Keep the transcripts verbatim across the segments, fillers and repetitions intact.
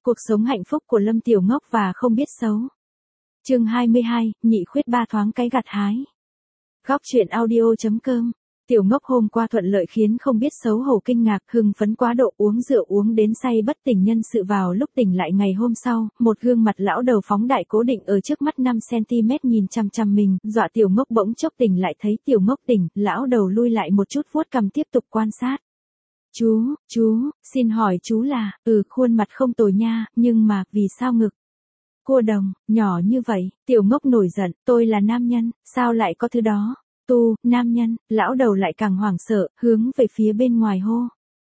Cuộc sống hạnh phúc của Lâm Tiểu Ngốc và không biết xấu. Chương hai mươi hai, nhị khuyết ba thoáng cái gặt hái. Góc truyện audio.com. Tiểu Ngốc hôm qua thuận lợi khiến không biết xấu hổ kinh ngạc, hưng phấn quá độ, uống rượu uống đến say bất tỉnh nhân sự. Vào lúc tỉnh lại ngày hôm sau, một gương mặt lão đầu phóng đại cố định ở trước mắt năm xăng-ti-mét nhìn chằm chằm mình, dọa Tiểu Ngốc bỗng chốc tỉnh lại. Thấy Tiểu Ngốc tỉnh, lão đầu lui lại một chút vuốt cằm tiếp tục quan sát. Chú, chú, xin hỏi chú là, ừ, khuôn mặt không tồi nha, nhưng mà, vì sao ngực? Cua đồng, nhỏ như vậy. Tiểu Ngốc nổi giận, tôi là nam nhân, sao lại có thứ đó? Tu, nam nhân. Lão đầu lại càng hoảng sợ, hướng về phía bên ngoài hô.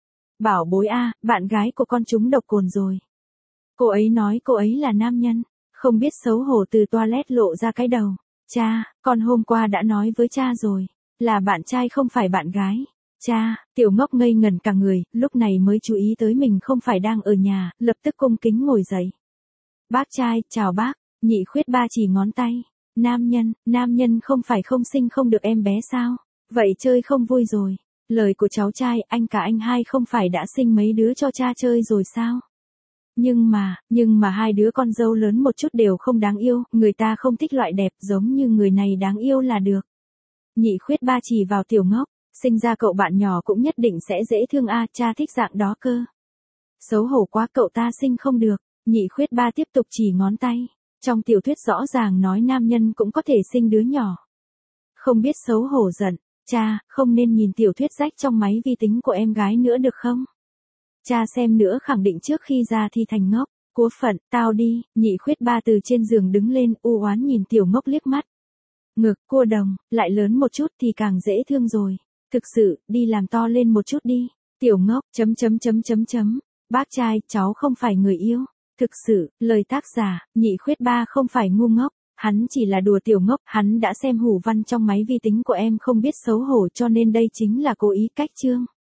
Bảo bối a, bạn gái của con trúng độc cồn rồi. Cô ấy nói cô ấy là nam nhân, không biết xấu hổ từ toilet lộ ra cái đầu. Cha, con hôm qua đã nói với cha rồi, là bạn trai không phải bạn gái. Cha, Tiểu Ngốc ngây ngẩn cả người, lúc này mới chú ý tới mình không phải đang ở nhà, lập tức cung kính ngồi dậy. Bác trai, chào bác. Nhị khuyết ba chỉ ngón tay. Nam nhân, nam nhân không phải không sinh không được em bé sao? Vậy chơi không vui rồi. Lời của cháu trai, anh cả anh hai không phải đã sinh mấy đứa cho cha chơi rồi sao? Nhưng mà, nhưng mà hai đứa con dâu lớn một chút đều không đáng yêu, người ta không thích loại đẹp giống như người này đáng yêu là được. Nhị khuyết ba chỉ vào Tiểu Ngốc. Sinh ra cậu bạn nhỏ cũng nhất định sẽ dễ thương a, cha thích dạng đó cơ. Xấu hổ quá, cậu ta sinh không được. Nhị khuyết ba tiếp tục chỉ ngón tay. Trong tiểu thuyết rõ ràng nói nam nhân cũng có thể sinh đứa nhỏ. Không biết xấu hổ giận. Cha, không nên nhìn tiểu thuyết rách trong máy vi tính của em gái nữa được không? Cha xem nữa khẳng định trước khi ra thì thành ngốc. Cúa phận, tao đi. Nhị khuyết ba từ trên giường đứng lên, u oán nhìn Tiểu Ngốc liếc mắt. Ngực, cua đồng, lại lớn một chút thì càng dễ thương rồi. Thực sự, đi làm to lên một chút đi. Tiểu Ngốc, chấm chấm chấm chấm chấm. Bác trai, cháu không phải người yêu. Thực sự, lời tác giả, nhị khuyết ba không phải ngu ngốc. Hắn chỉ là đùa Tiểu Ngốc, hắn đã xem hủ văn trong máy vi tính của em không biết xấu hổ cho nên đây chính là cố ý cách chương.